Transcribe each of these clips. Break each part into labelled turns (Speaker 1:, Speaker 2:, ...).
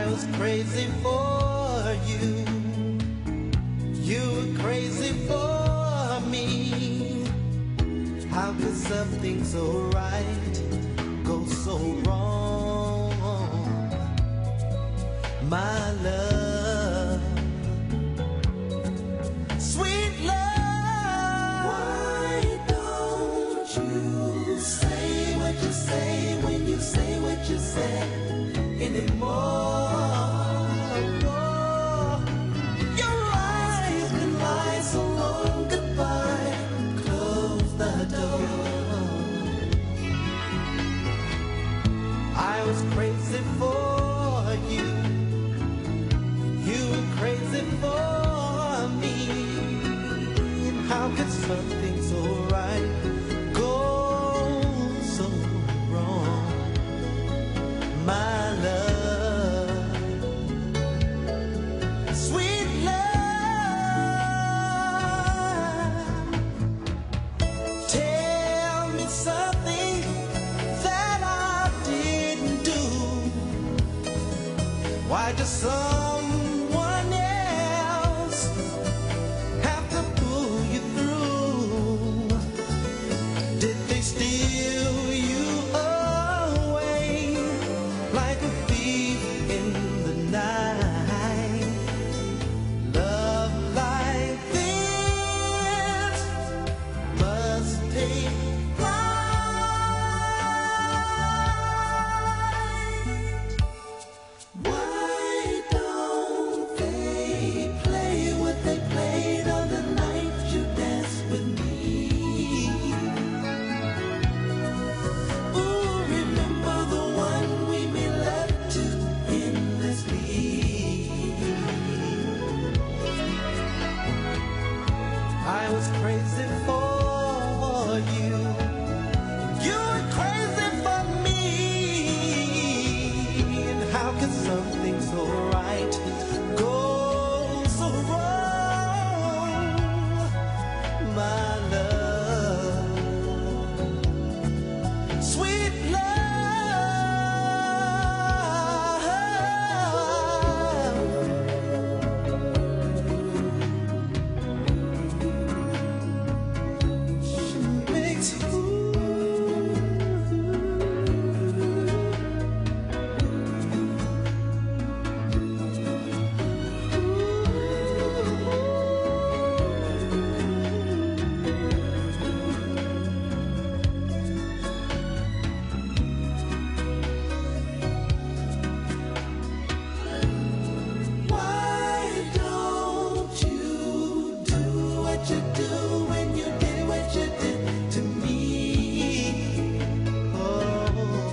Speaker 1: was crazy for you. You were crazy for me. How could something so right go so wrong? My love, sweet love. Why don't you say what you say when you say what you say anymore? Your eyes can lie so long goodbye. Close the door. I was crazy for you. You were crazy for me. How could something so right go so wrong? My love, sweet love. Tell me something that I didn't do. Why does someone else have to pull you through? Did they steal you away like a thief in the night? Love like this must take flight. Why don't they play what they played on the night you danced with me? Ooh, remember the one we made love to endlessly. I was crazy for you. You were crazy for me. And how can something so right go so wrong? My love, sweet love. She makes Why don't you do what you do when you did what you did to me? Oh,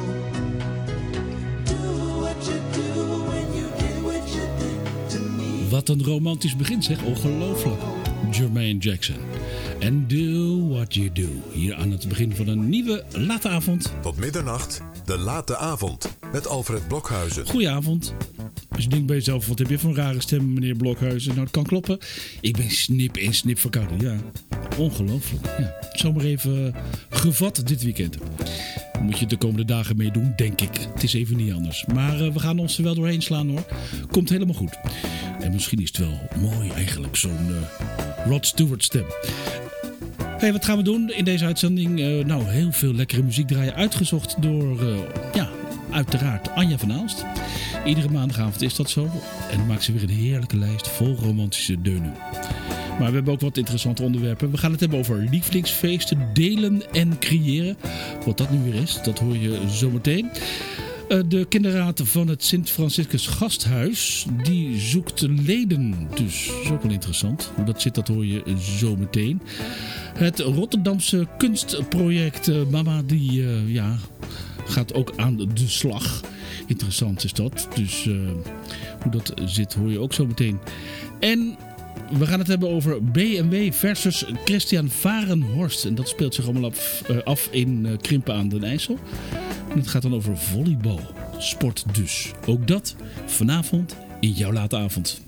Speaker 1: do what you do when you did what you did to me.
Speaker 2: Wat een romantisch begin zeg, ongelooflijk. Jermaine Jackson. En Do What You Do. Hier aan het begin van een nieuwe late avond.
Speaker 3: Tot middernacht, de late avond. Met Alfred Blokhuizen.
Speaker 2: Goedenavond. Als je denkt bij jezelf, wat heb je voor een rare stem, meneer Blokhuizen? Nou, het kan kloppen. Ik ben snip en snip verkouden. Ja, ongelooflijk. Ja, zomaar even gevat dit weekend. Moet je de komende dagen meedoen, denk ik. Het is even niet anders. Maar we gaan ons er wel doorheen slaan hoor. Komt helemaal goed. En misschien is het wel mooi eigenlijk, zo'n Rod Stewart stem. Hey, wat gaan we doen in deze uitzending? Nou, heel veel lekkere muziek draaien. Uitgezocht door, uiteraard Anja van Aalst. Iedere maandagavond is dat zo. En dan maakt ze weer een heerlijke lijst vol romantische deunen. Maar we hebben ook wat interessante onderwerpen. We gaan het hebben over lievelingsfeesten, delen en creëren. Wat dat nu weer is, dat hoor je zometeen. De kinderraad van het Sint-Franciscus Gasthuis, die zoekt leden. Dus dat is ook wel interessant. Hoe dat zit, dat hoor je zo meteen. Het Rotterdamse kunstproject Mama, die gaat ook aan de slag. Interessant is dat. Dus hoe dat zit, hoor je ook zo meteen. En we gaan het hebben over BMW versus Christian Varenhorst. En dat speelt zich allemaal af in Krimpen aan den IJssel. En het gaat dan over volleybal. Sport dus. Ook dat vanavond in jouw late avond.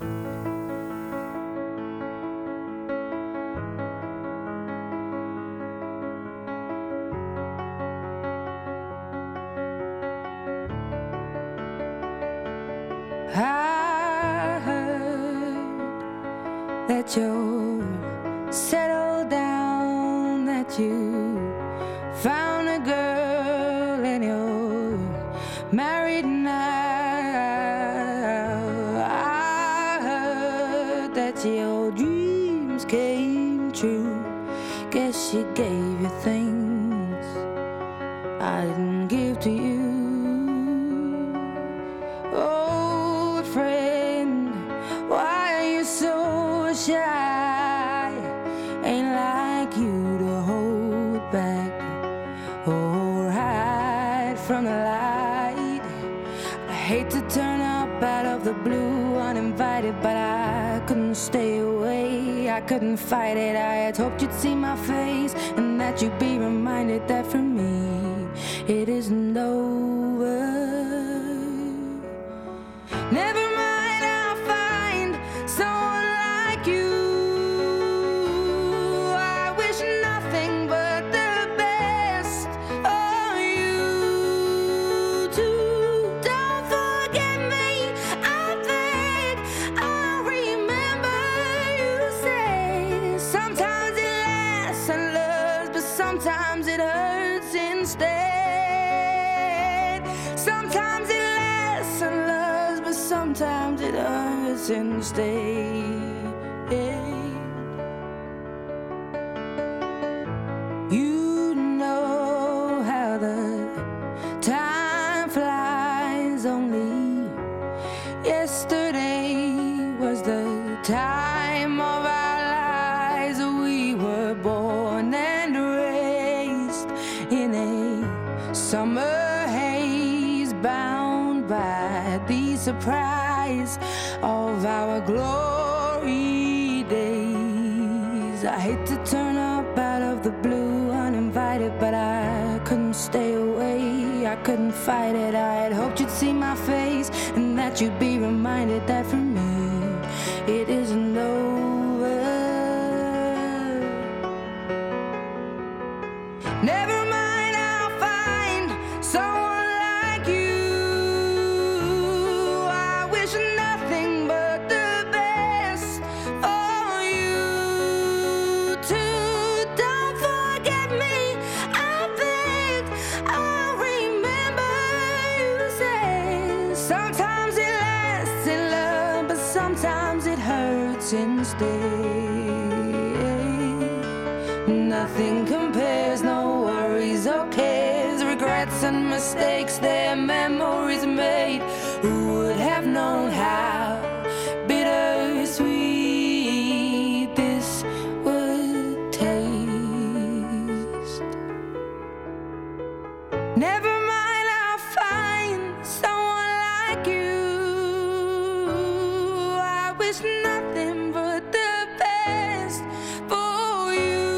Speaker 4: that you're settled down, that you found a girl and you're married now. I heard that your dreams came true. Guess she gave you things I didn't give to you. Old friend, why are you so shy? Ain't like you to hold back or hide from the light. I hate to turn up out of the blue uninvited, but I couldn't stay away. I couldn't fight it. I had hoped you'd see my face and that you'd be reminded that for me it isn't over. Never mind, I'll find someone like you. I wish nothing but the best for you too. Don't forget me, I think I'll remember you say. Sometimes it lasts and loves, but sometimes it hurts instead. Sometimes it lasts and loves, but sometimes it hurts instead. You know how the time flies. Only yesterday was the time of our lives. We were born and raised in a summer haze, bound by the surprise of our glory days. I hate to turn up out of the blue uninvited, but I couldn't stay away. I couldn't fight it. I had hoped you'd see my face and that you'd be reminded that for me it isn't over. Never mind, I'll find someone like you. I wish nothing but the best for you too. Don't forget me, I think I'll remember you say. Sometimes it lasts in love, but sometimes it hurts instead. Nothing compares, no worries or cares, regrets and mistakes, their memories made. Who would have known how bittersweet this would taste? Never mind, I'll find someone like you. I wish nothing but the best for you.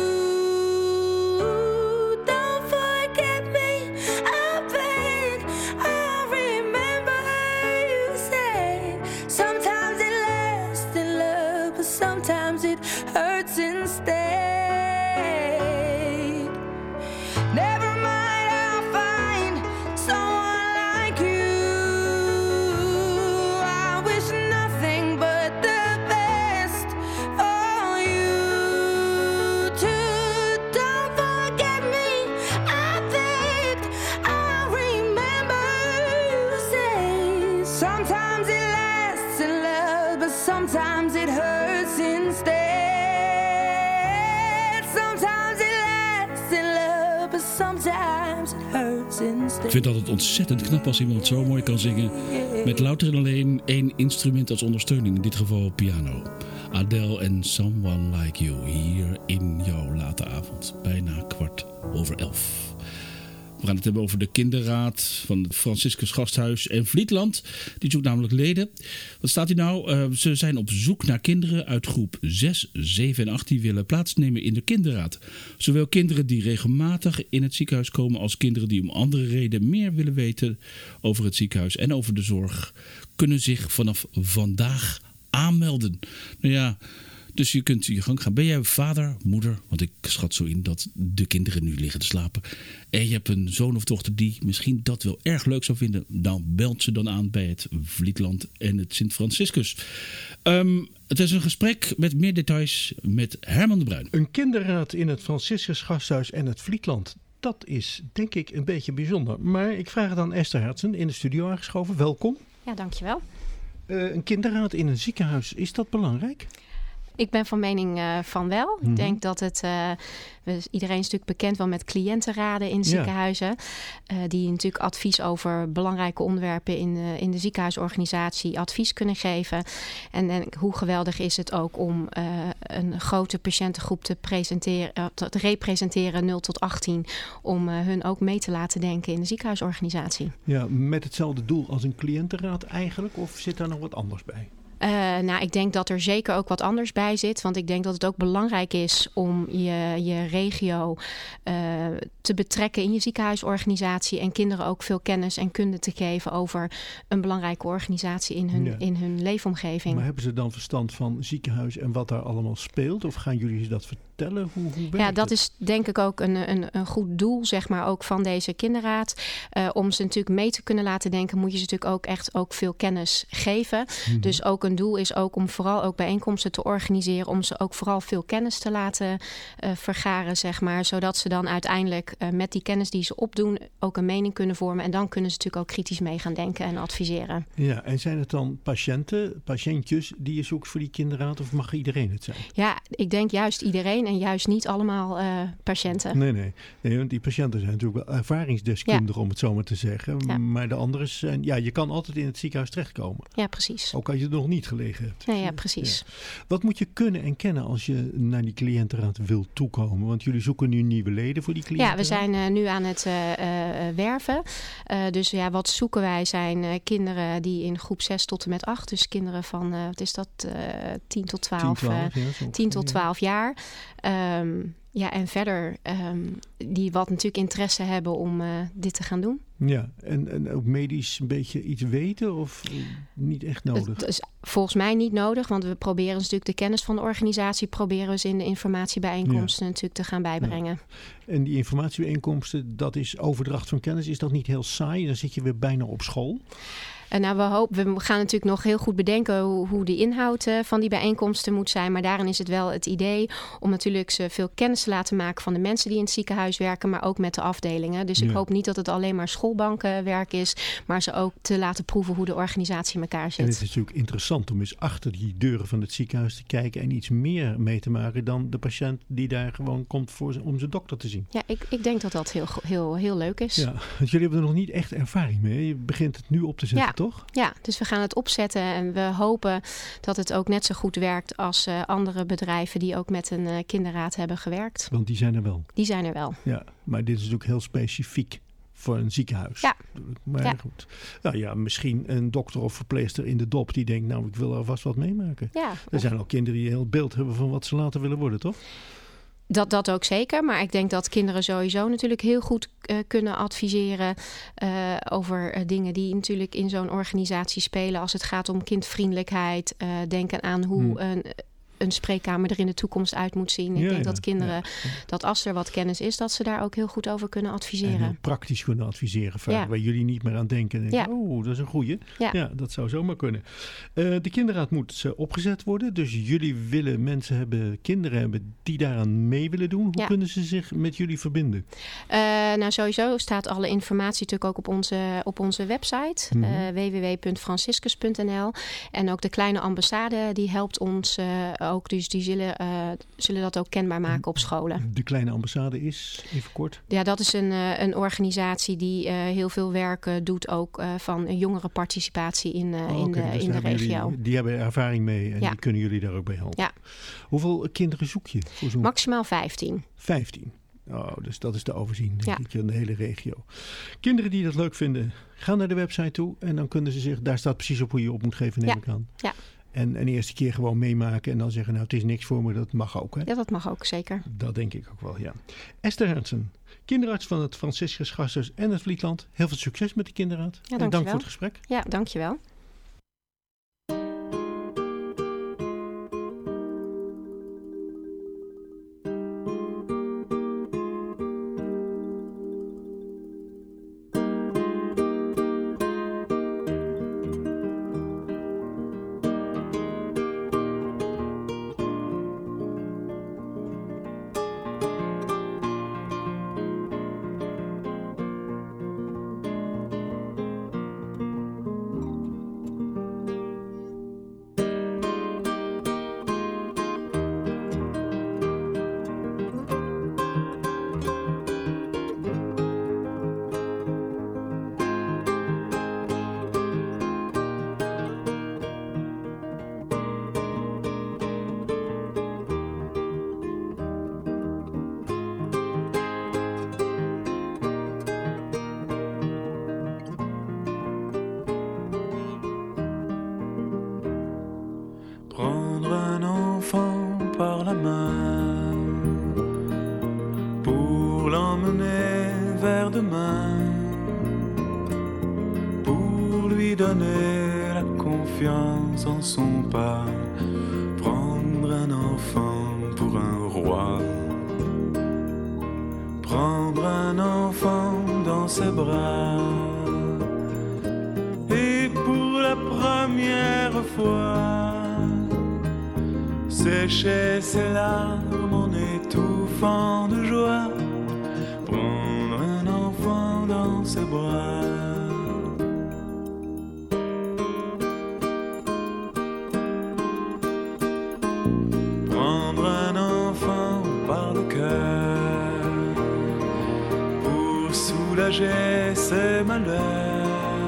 Speaker 4: Don't forget me, I think I'll remember you said. Sometimes it lasts in love, but sometimes it hurts instead. Never mind, I'll find someone like you. I wish nothing but the best for you too. Don't forget me, I think I'll remember you say. Sometimes it lasts in love, but sometimes it hurts instead. Sometimes it lasts in love, but sometimes it hurts instead.
Speaker 2: Ik vind het altijd ontzettend knap als iemand zo mooi kan zingen met louter en alleen één instrument als ondersteuning, in dit geval piano. Adele en Someone Like You hier in jouw late avond, bijna 11:15. We gaan het hebben over de kinderraad van het Franciscus Gasthuis en Vlietland. Die zoekt namelijk leden. Wat staat hier nou? Ze zijn op zoek naar kinderen uit groep 6, 7 en 8 die willen plaatsnemen in de kinderraad. Zowel kinderen die regelmatig in het ziekenhuis komen als kinderen die om andere reden meer willen weten over het ziekenhuis en over de zorg, kunnen zich vanaf vandaag aanmelden. Nou ja, Dus je kunt je gang gaan. Ben jij vader, moeder? Want ik schat zo in dat de kinderen nu liggen te slapen. En je hebt een zoon of dochter die misschien dat wel erg leuk zou vinden. Dan belt ze dan aan bij het Vlietland en het Sint-Franciscus. Het is een gesprek met meer details met Herman de Bruin.
Speaker 5: Een kinderraad in het Franciscus Gasthuis en het Vlietland. Dat is denk ik een beetje bijzonder. Maar ik vraag het aan Esther Hertzen in de studio aangeschoven. Welkom.
Speaker 6: Ja, dankjewel.
Speaker 5: Een kinderraad in een ziekenhuis, is dat belangrijk?
Speaker 6: Ik ben van mening van wel. Ik denk dat het... iedereen is natuurlijk bekend wel met cliëntenraden in ziekenhuizen. Die natuurlijk advies over belangrijke onderwerpen in de ziekenhuisorganisatie advies kunnen geven. En hoe geweldig is het ook om een grote patiëntengroep te representeren 0 tot 18. Om hun ook mee te laten denken in de ziekenhuisorganisatie.
Speaker 5: Ja, met hetzelfde doel als een cliëntenraad eigenlijk? Of zit daar nog wat anders bij?
Speaker 6: Ik denk dat er zeker ook wat anders bij zit. Want ik denk dat het ook belangrijk is om je regio te betrekken in je ziekenhuisorganisatie. En kinderen ook veel kennis en kunde te geven over een belangrijke organisatie in hun leefomgeving.
Speaker 5: Maar hebben ze dan verstand van ziekenhuis en wat daar allemaal speelt? Of gaan jullie dat vertellen? Hoe werkt
Speaker 6: dat
Speaker 5: het?
Speaker 6: is denk ik ook een goed doel, zeg maar, ook van deze kinderraad. Om ze natuurlijk mee te kunnen laten denken, moet je ze natuurlijk ook echt ook veel kennis geven. Mm-hmm. Dus ook een doel is ook om vooral ook bijeenkomsten te organiseren, om ze ook vooral veel kennis te laten vergaren, zeg maar. Zodat ze dan uiteindelijk met die kennis die ze opdoen ook een mening kunnen vormen. En dan kunnen ze natuurlijk ook kritisch mee gaan denken en adviseren. Ja,
Speaker 5: en zijn het dan patiëntjes die je zoekt voor die kinderraad of mag iedereen het zijn?
Speaker 6: Ja, ik denk juist iedereen en juist niet allemaal patiënten.
Speaker 5: Nee, want die patiënten zijn natuurlijk wel ervaringsdeskundigen om het zo maar te zeggen. Ja. Maar de anderen zijn, je kan altijd in het ziekenhuis terechtkomen.
Speaker 6: Ja, precies.
Speaker 5: Ook als je er nog niet gelegen hebt.
Speaker 6: Nee, ja, precies. Ja.
Speaker 5: Wat moet je kunnen en kennen als je naar die cliëntenraad wilt toekomen? Want jullie zoeken nu nieuwe leden voor die cliëntenraad.
Speaker 6: Ja, we zijn nu aan het werven. Dus wat zoeken wij zijn kinderen die in groep 6 tot en met 8. Dus kinderen van, 10 tot 12. 10 tot 12 jaar. En verder die wat natuurlijk interesse hebben om dit te gaan doen.
Speaker 5: Ja, en ook medisch een beetje iets weten of niet echt nodig?
Speaker 6: Het is volgens mij niet nodig, want we proberen natuurlijk de kennis van de organisatie proberen we in de informatiebijeenkomsten natuurlijk te gaan bijbrengen.
Speaker 5: Ja. En die informatiebijeenkomsten, dat is overdracht van kennis. Is dat niet heel saai? Dan zit je weer bijna op school.
Speaker 6: We gaan natuurlijk nog heel goed bedenken hoe de inhoud van die bijeenkomsten moet zijn. Maar daarin is het wel het idee om natuurlijk ze veel kennis te laten maken van de mensen die in het ziekenhuis werken, maar ook met de afdelingen. Dus ik hoop niet dat het alleen maar schoolbankenwerk is, maar ze ook te laten proeven hoe de organisatie in elkaar zit.
Speaker 5: En het is natuurlijk interessant om eens achter die deuren van het ziekenhuis te kijken en iets meer mee te maken dan de patiënt die daar gewoon komt om zijn dokter te zien.
Speaker 6: Ja, ik denk dat dat heel leuk is.
Speaker 5: Ja, want jullie hebben er nog niet echt ervaring mee. Je begint het nu op te zetten, toch?
Speaker 6: Ja, dus we gaan het opzetten en we hopen dat het ook net zo goed werkt als andere bedrijven die ook met een kinderraad hebben gewerkt.
Speaker 5: Want die zijn er wel?
Speaker 6: Die zijn er wel.
Speaker 5: Ja, maar dit is natuurlijk heel specifiek voor een ziekenhuis.
Speaker 6: Ja.
Speaker 5: Maar goed. Nou ja, misschien een dokter of verpleegster in de dop die denkt, ik wil er vast wat meemaken. Ja. Er zijn ook kinderen die een heel beeld hebben van wat ze later willen worden, toch?
Speaker 6: Dat ook zeker, maar ik denk dat kinderen sowieso natuurlijk heel goed kunnen adviseren over dingen die natuurlijk in zo'n organisatie spelen. Als het gaat om kindvriendelijkheid, denken aan hoe een spreekkamer er in de toekomst uit moet zien. Ik denk dat kinderen, dat als er wat kennis is, dat ze daar ook heel goed over kunnen adviseren.
Speaker 5: En heel praktisch kunnen adviseren, vaak, waar jullie niet meer aan denken. En denken, dat is een goeie. Ja, dat zou zomaar kunnen. De kinderraad moet opgezet worden. Dus jullie willen kinderen hebben die daaraan mee willen doen. Hoe kunnen ze zich met jullie verbinden?
Speaker 6: Sowieso staat alle informatie natuurlijk ook op onze website. www.franciscus.nl. En ook de kleine ambassade, die helpt ons ook. Dus die zullen dat ook kenbaar maken op scholen.
Speaker 5: De kleine ambassade is, even kort?
Speaker 6: Ja, dat is een organisatie die heel veel werk doet ook van jongerenparticipatie in de regio.
Speaker 5: Die hebben ervaring mee en die kunnen jullie daar ook bij helpen. Ja. Hoeveel kinderen zoek je?
Speaker 6: Maximaal 15.
Speaker 5: 15. Oh, dus dat is te overzien, denk ik, in de hele regio. Kinderen die dat leuk vinden, gaan naar de website toe en dan kunnen ze zich, daar staat precies op hoe je op moet geven, neem ik aan. Ja. En de eerste keer gewoon meemaken en dan zeggen, het is niks voor me, dat mag ook, hè?
Speaker 6: Ja, dat mag ook, zeker.
Speaker 5: Dat denk ik ook wel, ja. Esther Hertzen, kinderarts van het Franciscus Gasthuis en het Vlietland. Heel veel succes met de kinderraad.
Speaker 6: Ja,
Speaker 5: en dank voor het gesprek.
Speaker 6: Ja, dankjewel.
Speaker 7: l'emmener vers demain pour lui donner la confiance en son pas, prendre un enfant pour un roi, prendre un enfant dans ses bras et pour la première fois sécher ses larmes en étouffant de joie, prendre un enfant dans ses bras. Prendre un enfant par le cœur pour soulager ses malheurs,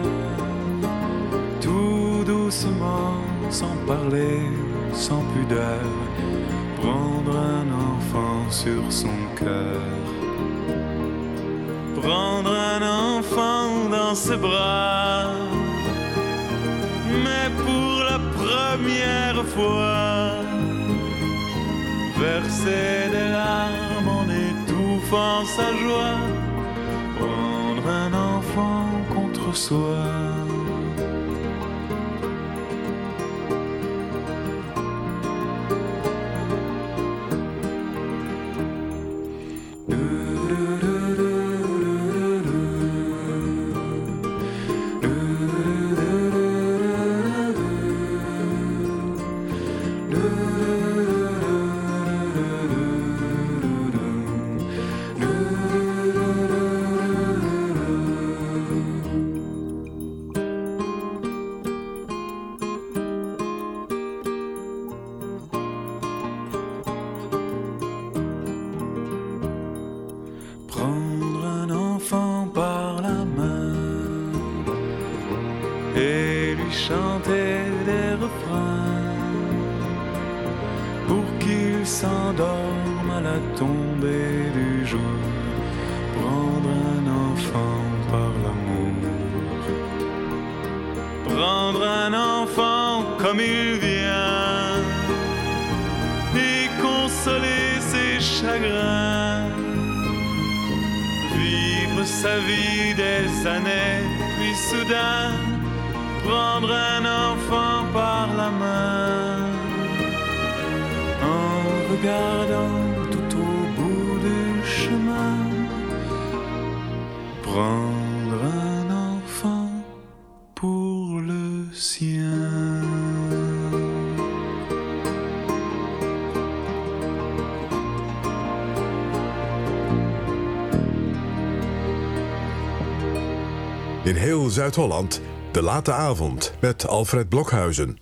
Speaker 7: tout doucement, sans parler, sans pudeur, prendre un enfant sur son cœur, prendre un enfant dans ses bras, mais pour la première fois, verser des larmes en étouffant sa joie, prendre un enfant contre soi. Prendre un enfant par la main et lui chanter des refrains pour qu'il s'endorme à la tombée du jour. Prendre un enfant par l'amour, prendre un enfant comme il vient et consoler ses chagrins, vivre sa vie des années, puis soudain prendre un enfant par la main, en regardant tout au bout du chemin, prendre un enfant pour le sien.
Speaker 3: In heel Zuid-Holland, de late avond met Alfred Blokhuizen.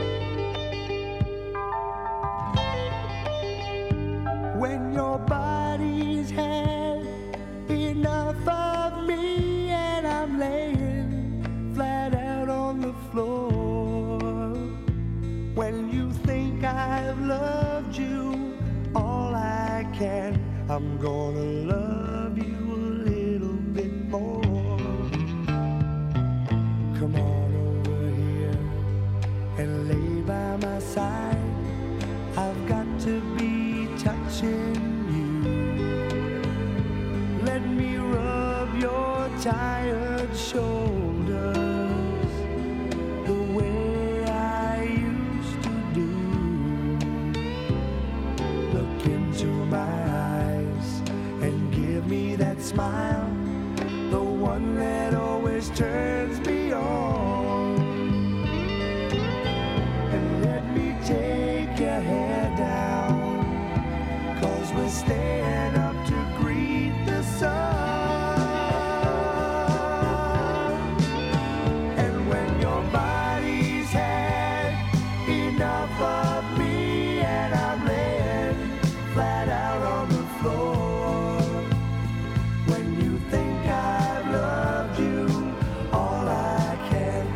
Speaker 1: When your body's had enough of me and I'm laying flat out on the floor, when you think I've loved you all I can, I'm gonna love you a little bit more. Come on over here and lay by my side. I've got to be touching you. Let me rub your tired shoulders the way I used to do. Look into my eyes and give me that smile, the one that always turns me on. And let me take your hair down, 'cause we're staying up to greet the sun. And when your body's had enough of me and I'm laying flat out on the floor, when you think I've loved you all I can,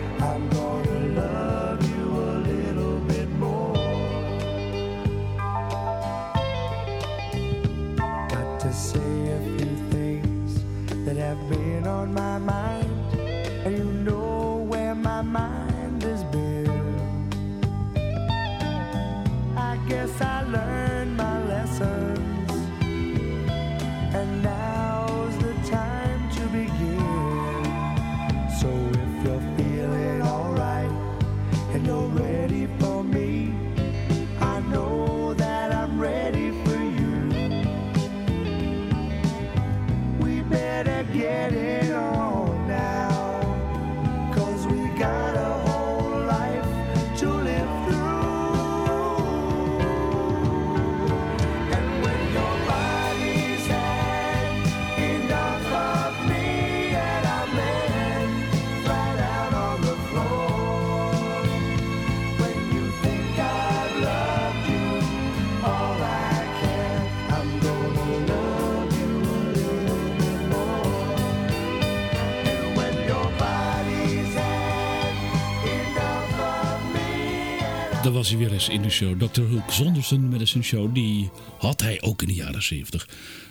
Speaker 2: daar was hij weer eens in de show. Dr. Hook zonder zijn Medicine Show, die had hij ook in de jaren 70.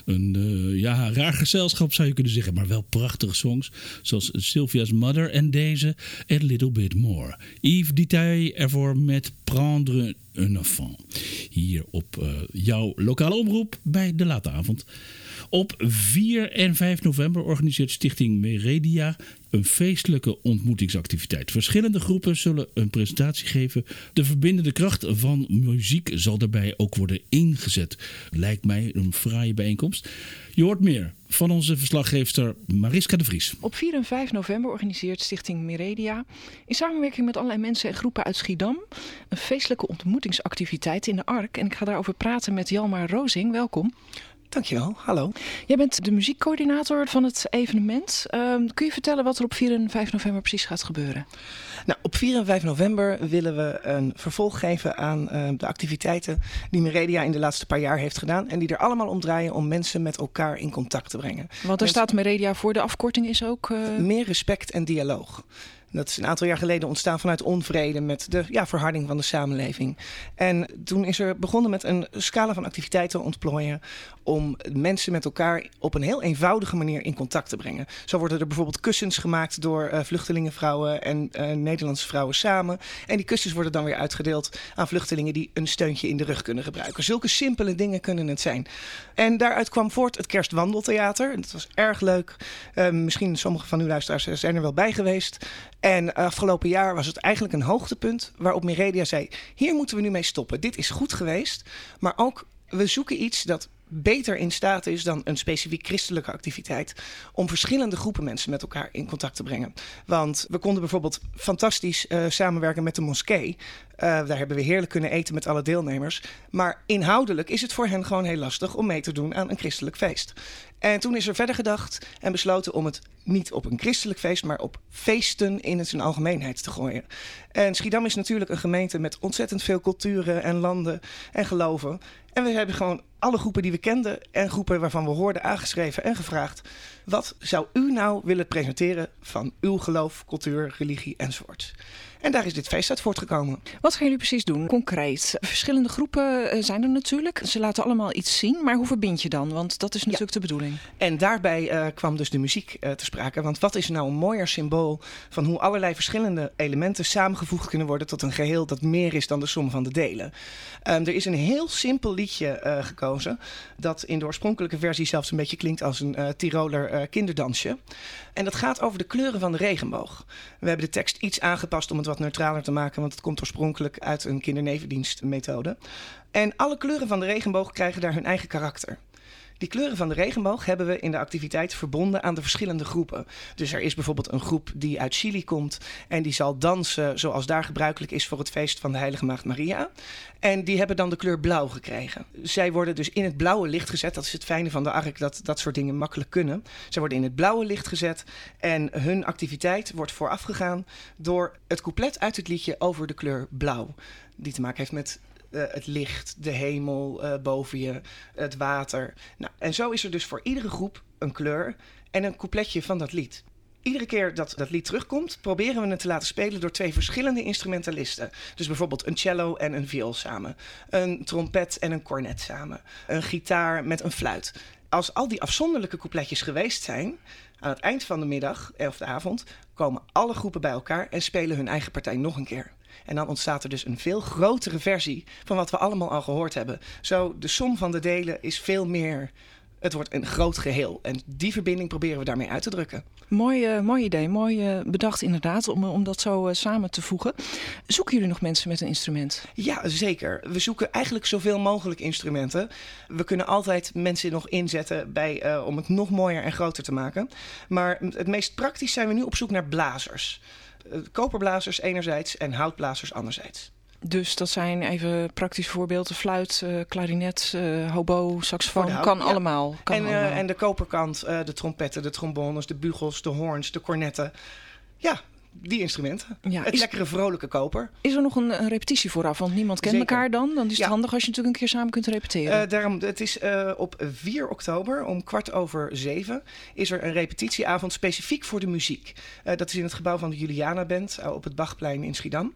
Speaker 2: Een raar gezelschap zou je kunnen zeggen, maar wel prachtige songs. Zoals Sylvia's Mother en deze, A Little Bit More. Yves Detail ervoor met Prendre un enfant. Hier op jouw lokale omroep bij De Late Avond. Op 4 en 5 november organiseert Stichting Meredia een feestelijke ontmoetingsactiviteit. Verschillende groepen zullen een presentatie geven. De verbindende kracht van muziek zal daarbij ook worden ingezet. Lijkt mij een fraaie bijeenkomst. Je hoort meer van onze verslaggeefster Mariska de Vries.
Speaker 8: Op 4 en 5 november organiseert Stichting Meredia in samenwerking met allerlei mensen en groepen uit Schiedam een feestelijke ontmoetingsactiviteit in de Ark. En ik ga daarover praten met Jalmar Rozing. Welkom.
Speaker 9: Dankjewel, hallo.
Speaker 8: Jij bent de muziekcoördinator van het evenement. Kun je vertellen wat er op 4 en 5 november precies gaat gebeuren?
Speaker 9: Nou, op 4 en 5 november willen we een vervolg geven aan de activiteiten die Meredia in de laatste paar jaar heeft gedaan. En die er allemaal om draaien om mensen met elkaar in contact te brengen.
Speaker 8: Want daar staat Meredia voor. De afkorting is ook...
Speaker 9: Meer respect en dialoog. Dat is een aantal jaar geleden ontstaan vanuit onvrede met de verharding van de samenleving. En toen is er begonnen met een scala van activiteiten ontplooien om mensen met elkaar op een heel eenvoudige manier in contact te brengen. Zo worden er bijvoorbeeld kussens gemaakt door vluchtelingenvrouwen en Nederlandse vrouwen samen. En die kussens worden dan weer uitgedeeld aan vluchtelingen die een steuntje in de rug kunnen gebruiken. Zulke simpele dingen kunnen het zijn. En daaruit kwam voort het Kerstwandeltheater. Dat was erg leuk. Misschien sommige van uw luisteraars zijn er wel bij geweest. En afgelopen jaar was het eigenlijk een hoogtepunt waarop Meredia zei, hier moeten we nu mee stoppen. Dit is goed geweest, maar ook we zoeken iets dat beter in staat is dan een specifiek christelijke activiteit om verschillende groepen mensen met elkaar in contact te brengen. Want we konden bijvoorbeeld fantastisch samenwerken met de moskee. Daar hebben we heerlijk kunnen eten met alle deelnemers. Maar inhoudelijk is het voor hen gewoon heel lastig om mee te doen aan een christelijk feest. En toen is er verder gedacht en besloten om het niet op een christelijk feest, maar op feesten in zijn algemeenheid te gooien. En Schiedam is natuurlijk een gemeente met ontzettend veel culturen en landen en geloven. En we hebben gewoon alle groepen die we kenden en groepen waarvan we hoorden aangeschreven en gevraagd. Wat zou u nou willen presenteren van uw geloof, cultuur, religie enzovoort? En daar is dit feest uit voortgekomen.
Speaker 8: Wat gaan jullie precies doen, concreet? Verschillende groepen zijn er natuurlijk. Ze laten allemaal iets zien, maar hoe verbind je dan? Want dat is natuurlijk de bedoeling.
Speaker 9: En daarbij kwam dus de muziek te sprake. Want wat is nou een mooier symbool van hoe allerlei verschillende elementen samengevoegd kunnen worden tot een geheel dat meer is dan de som van de delen. Er is een heel simpel liedje gekozen dat in de oorspronkelijke versie zelfs een beetje klinkt als een Tiroler kinderdansje. En dat gaat over de kleuren van de regenboog. We hebben de tekst iets aangepast om het wat neutraler te maken, want het komt oorspronkelijk uit een kindernevendienstmethode. En alle kleuren van de regenboog krijgen daar hun eigen karakter. Die kleuren van de regenboog hebben we in de activiteit verbonden aan de verschillende groepen. Dus er is bijvoorbeeld een groep die uit Chili komt en die zal dansen zoals daar gebruikelijk is voor het feest van de Heilige Maagd Maria. En die hebben dan de kleur blauw gekregen. Zij worden dus in het blauwe licht gezet. Dat is het fijne van de Ark, dat soort dingen makkelijk kunnen. Zij worden in het blauwe licht gezet en hun activiteit wordt voorafgegaan door het couplet uit het liedje over de kleur blauw. Die te maken heeft met het licht, de hemel boven je, het water. Nou, en zo is er dus voor iedere groep een kleur en een coupletje van dat lied. Iedere keer dat lied terugkomt, proberen we het te laten spelen door 2 verschillende instrumentalisten. Dus bijvoorbeeld een cello en een viool samen. Een trompet en een cornet samen. Een gitaar met een fluit. Als al die afzonderlijke coupletjes geweest zijn, aan het eind van de middag of de avond, komen alle groepen bij elkaar en spelen hun eigen partij nog een keer. En dan ontstaat er dus een veel grotere versie van wat we allemaal al gehoord hebben. Zo, de som van de delen is veel meer. Het wordt een groot geheel. En die verbinding proberen we daarmee uit te drukken.
Speaker 8: Mooi idee. Mooi bedacht inderdaad om dat zo samen te voegen. Zoeken jullie nog mensen met een instrument?
Speaker 9: Ja, zeker. We zoeken eigenlijk zoveel mogelijk instrumenten. We kunnen altijd mensen nog inzetten om het nog mooier en groter te maken. Maar het meest praktisch zijn we nu op zoek naar blazers. Koperblazers enerzijds en houtblazers anderzijds.
Speaker 8: Dus dat zijn even praktische voorbeelden. Fluit, klarinet, hobo, saxofoon. Kan allemaal.
Speaker 9: En de koperkant, de trompetten, de trombones, de bugels, de hoorns, de cornetten. Ja, die instrumenten. Ja, het lekkere vrolijke koper.
Speaker 8: Is er nog een repetitie vooraf? Want niemand kent elkaar dan. Dan is het handig als je natuurlijk een keer samen kunt repeteren.
Speaker 9: Het is op 4 oktober om 6:15 is er een repetitieavond specifiek voor de muziek. Dat is in het gebouw van de Juliana Band op het Bachplein in Schiedam.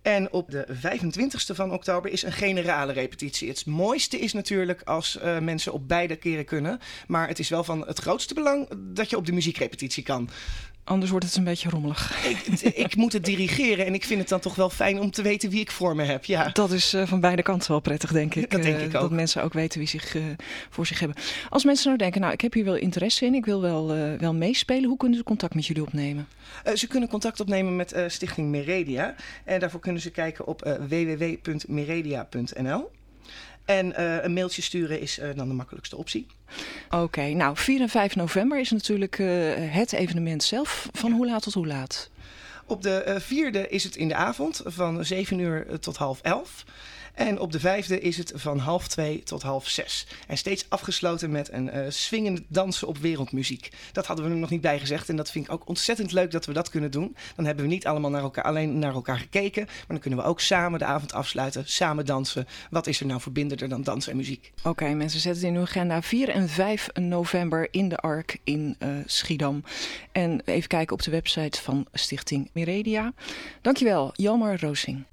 Speaker 9: En op de 25e van oktober is een generale repetitie. Het mooiste is natuurlijk als mensen op beide keren kunnen. Maar het is wel van het grootste belang dat je op de muziekrepetitie kan.
Speaker 8: Anders wordt het een beetje rommelig.
Speaker 9: Ik moet het dirigeren en ik vind het dan toch wel fijn om te weten wie ik voor me heb. Ja.
Speaker 8: Dat is van beide kanten wel prettig, denk ik.
Speaker 9: Dat denk ik ook.
Speaker 8: Dat mensen ook weten wie zich voor zich hebben. Als mensen nou denken, nou, ik heb hier wel interesse in, ik wil wel meespelen. Hoe kunnen ze contact met jullie opnemen?
Speaker 9: Ze kunnen contact opnemen met Stichting Meredia. En daarvoor kunnen ze kijken op www.meredia.nl. En een mailtje sturen is dan de makkelijkste optie.
Speaker 8: Oké, nou 4 en 5 november is natuurlijk het evenement zelf. Van hoe laat tot hoe laat?
Speaker 9: Op de 4e is het in de avond van 7 uur tot 10:30. En op de 5e is het van 2:30 tot 5:30. En steeds afgesloten met een swingend dansen op wereldmuziek. Dat hadden we er nog niet bij gezegd. En dat vind ik ook ontzettend leuk dat we dat kunnen doen. Dan hebben we niet allemaal alleen naar elkaar gekeken. Maar dan kunnen we ook samen de avond afsluiten. Samen dansen. Wat is er nou verbindender dan dans en muziek?
Speaker 8: Oké, mensen, zetten het in uw agenda. 4 en 5 november in de Ark in Schiedam. En even kijken op de website van Stichting Meredia. Dankjewel, Hjalmar Roosing.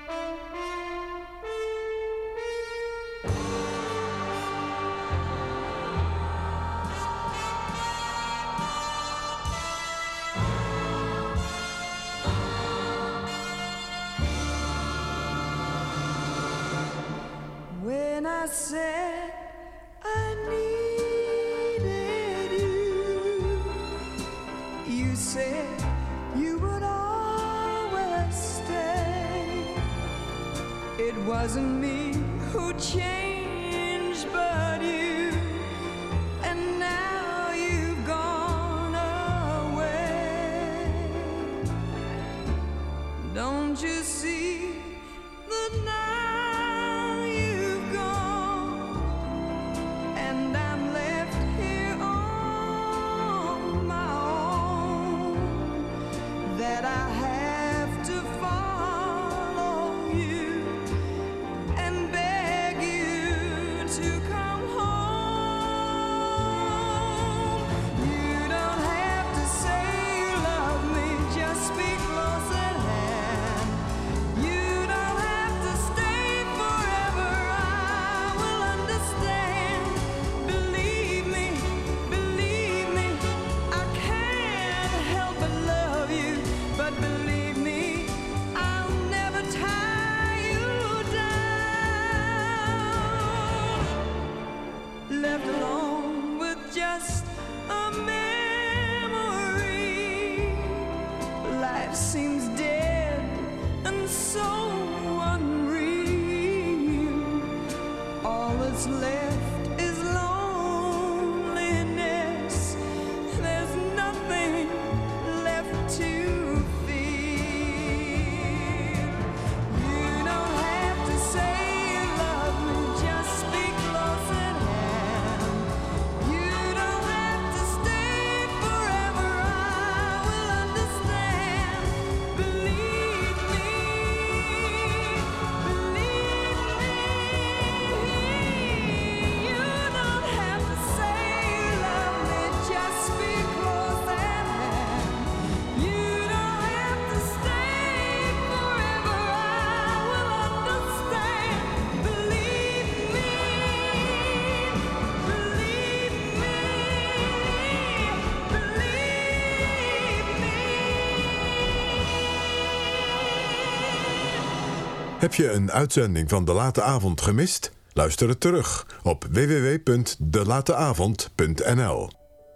Speaker 1: When I said I needed you, you said you would always stay. It wasn't me who changed, but you, and now you've gone away. Don't you see the night? That I have to follow you and beg you to come home. You don't have to say you love me, just speak close at hand. You don't have to stay forever, I will understand. Believe me, I can't help but love you. But believe me, I'll never tie you down. Left alone with just a memory. Life seems dead and so unreal. All that's left is loneliness. There's nothing left to
Speaker 3: Heb je een uitzending van De Late Avond gemist? Luister het terug op www.delateavond.nl.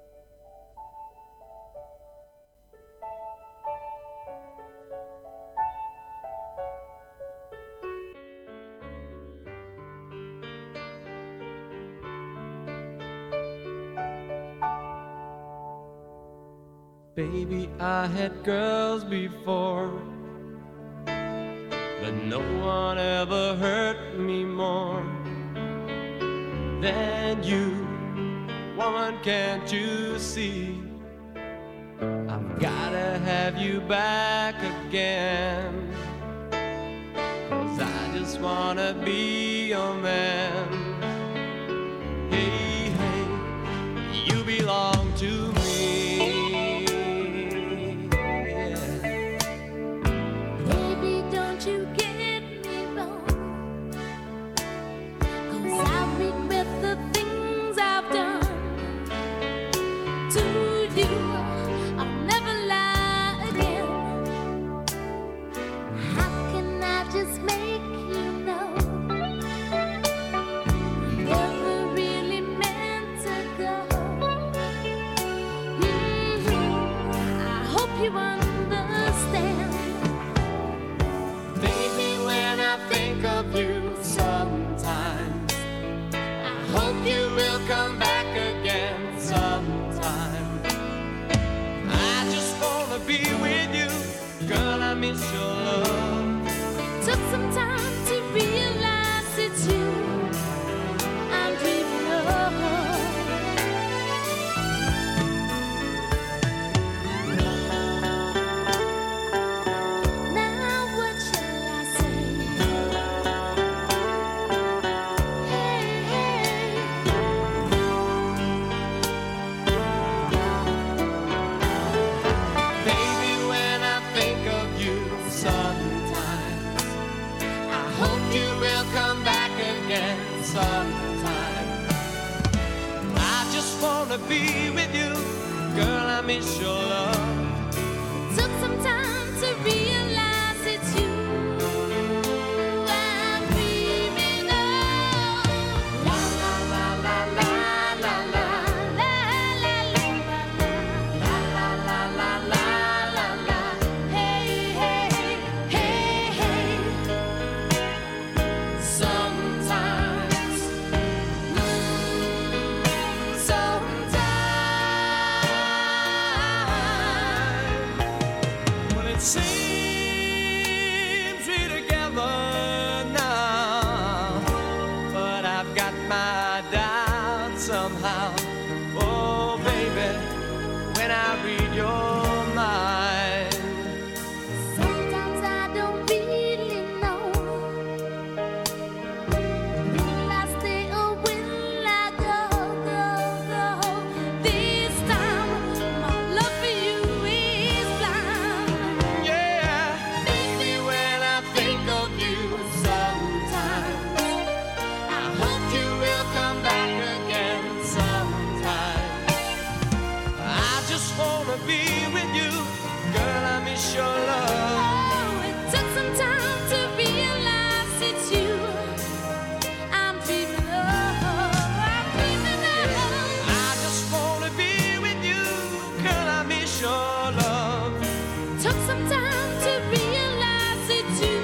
Speaker 10: Baby, I had girls before, but no one ever hurt me more than you. Woman, can't you see? I've gotta have you back again, 'cause I just wanna be your man. Hey, hey, you belong to me.
Speaker 11: Baby, don't you to you, I'll never lie again. How can I just make you know never really meant to go? I hope you understand.
Speaker 10: Baby, when I think of you sometimes, I hope you will come back again sometime. I just wanna be with you, girl, I miss your love.
Speaker 11: Took some time to realize it's you I'm dreaming of. Now what shall I say? Hey, hey.
Speaker 10: Baby, when I think of you sometimes, I hope you will come back again sometime. I just wanna be with you, girl, I miss your love.
Speaker 11: Took some time to realize it's you I'm dreaming of. La la la la la la la la la la la la la la la la. Hey hey hey hey.
Speaker 10: Sometimes, well, it seems we're together now, but I've got my doubts somehow. Oh, baby, when I read your mind,
Speaker 11: Sometimes I don't really know. Will I stay or will I go, go, go? This time my love for you is blind.
Speaker 10: yeah, baby, when I think of you sometimes, I hope you will come back again sometime. I just wanna be with you, girl, I miss your love.
Speaker 11: Oh, it took some time to realize it's you I'm dreaming of. I'm dreaming of.
Speaker 10: I just wanna be with you, girl, I miss your love.
Speaker 11: Took some time to realize it's you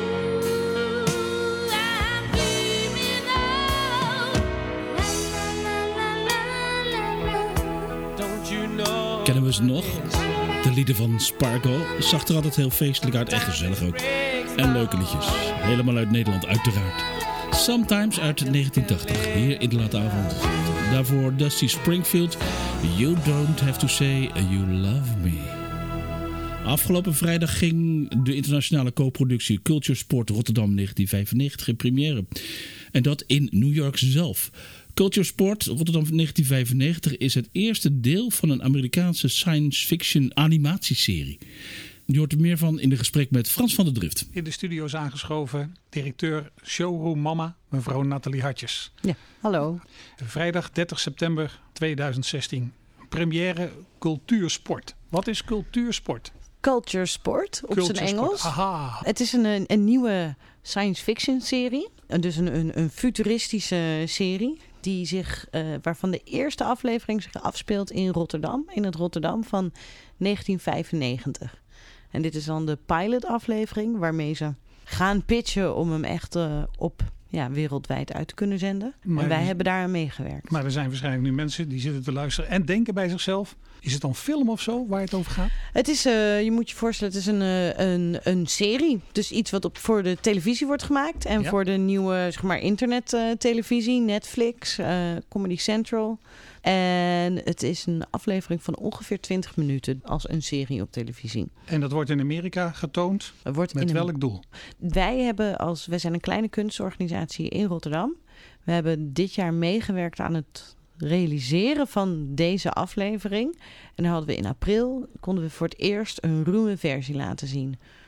Speaker 11: I'm dreaming of. La la la la la la.
Speaker 10: Don't you know?
Speaker 2: Kennen we ze nog? De lieden van Spargo. Zag er altijd heel feestelijk uit en gezellig ook. En leuke liedjes. Helemaal uit Nederland, uiteraard. Sometimes uit 1980, hier in de late avond. Daarvoor Dusty Springfield. You don't have to say you love me. Afgelopen vrijdag ging de internationale co-productie Culture Sport Rotterdam 1995 in première. En dat in New York zelf. Culture Sport Rotterdam 1995 is het eerste deel van een Amerikaanse science fiction animatieserie. Je hoort er meer van in de gesprek met Frans van der Drift.
Speaker 12: In de studio is aangeschoven directeur Showroom Mama, mevrouw Nathalie Hartjes.
Speaker 13: Ja, hallo.
Speaker 12: Vrijdag 30 september 2016. Première Cultuursport. Wat is Cultuursport?
Speaker 13: Culture Sport op zijn Engels.
Speaker 12: Aha.
Speaker 13: Het is een nieuwe science fiction serie. Dus een futuristische serie die waarvan de eerste aflevering zich afspeelt in Rotterdam. In het Rotterdam van 1995. En dit is dan de pilot-aflevering waarmee ze gaan pitchen om hem echt wereldwijd uit te kunnen zenden. Maar en wij hebben daar aan meegewerkt.
Speaker 12: Maar er zijn waarschijnlijk nu mensen die zitten te luisteren en denken bij zichzelf: is het dan film of zo waar het over gaat?
Speaker 13: Het is, je moet je voorstellen, het is een serie. Dus iets wat voor de televisie wordt gemaakt. En voor de nieuwe internettelevisie, Netflix, Comedy Central. En het is een aflevering van ongeveer 20 minuten als een serie op televisie.
Speaker 12: En dat wordt in Amerika getoond? Met welk doel?
Speaker 13: Wij zijn een kleine kunstorganisatie in Rotterdam. We hebben dit jaar meegewerkt aan het realiseren van deze aflevering. En dan hadden we in april, konden we voor het eerst een ruwe versie laten zien.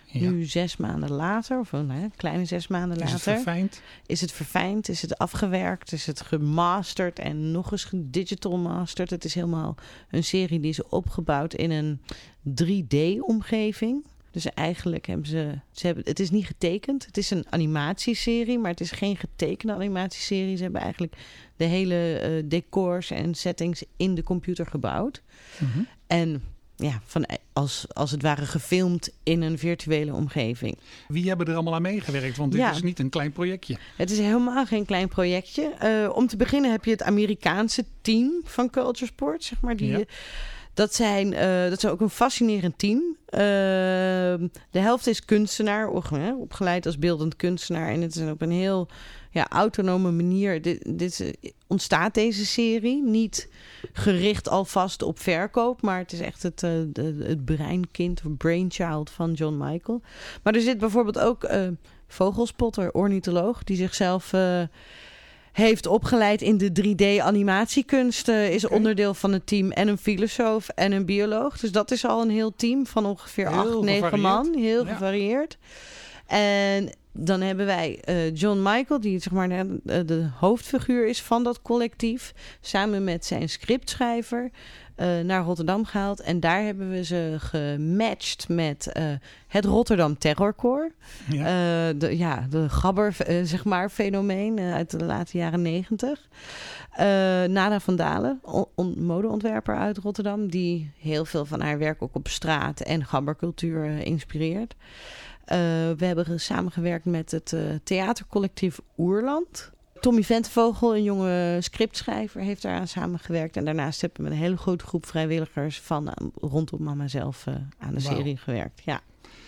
Speaker 13: Nu 6 maanden later, of een kleine 6 maanden later.
Speaker 12: Is het verfijnd?
Speaker 13: Is het verfijnd? Is het afgewerkt? Is het gemasterd en nog eens gedigital mastered? Het is helemaal een serie die is opgebouwd in een 3D-omgeving. Dus eigenlijk hebben ze het is niet getekend. Het is een animatieserie, maar het is geen getekende animatieserie. Ze hebben eigenlijk de hele decors en settings in de computer gebouwd. Mm-hmm. En ja, als het ware gefilmd in een virtuele omgeving.
Speaker 12: Wie hebben er allemaal aan meegewerkt? Want dit is niet een klein projectje.
Speaker 13: Het is helemaal geen klein projectje. Om te beginnen heb je het Amerikaanse team van Culture Sport, zeg maar. Dat is ook een fascinerend team. De helft is kunstenaar, opgeleid als beeldend kunstenaar. En het is op een heel autonome manier. Ontstaat deze serie. Niet gericht alvast op verkoop, maar het is echt het breinkind of brainchild van John Michael. Maar er zit bijvoorbeeld ook vogelspotter, ornitholoog, die zichzelf heeft opgeleid in de 3D-animatiekunst, is onderdeel van het team. En een filosoof en een bioloog. Dus dat is al een heel team van ongeveer 8-9 man. Heel gevarieerd. En dan hebben wij John Michael, die zeg maar de hoofdfiguur is van dat collectief. Samen met zijn scriptschrijver naar Rotterdam gehaald. En daar hebben we ze gematcht met het Rotterdam Terrorcore. Ja. De gabber, zeg maar, fenomeen uit de late jaren 90. Nada van Dalen, modeontwerper uit Rotterdam, die heel veel van haar werk ook op straat en gabbercultuur inspireert. We hebben samengewerkt met het theatercollectief Oerland. Tommy Ventevogel, een jonge scriptschrijver, heeft daaraan samengewerkt. En daarnaast hebben we met een hele grote groep vrijwilligers van rondom Mama zelf aan de serie gewerkt. Ja.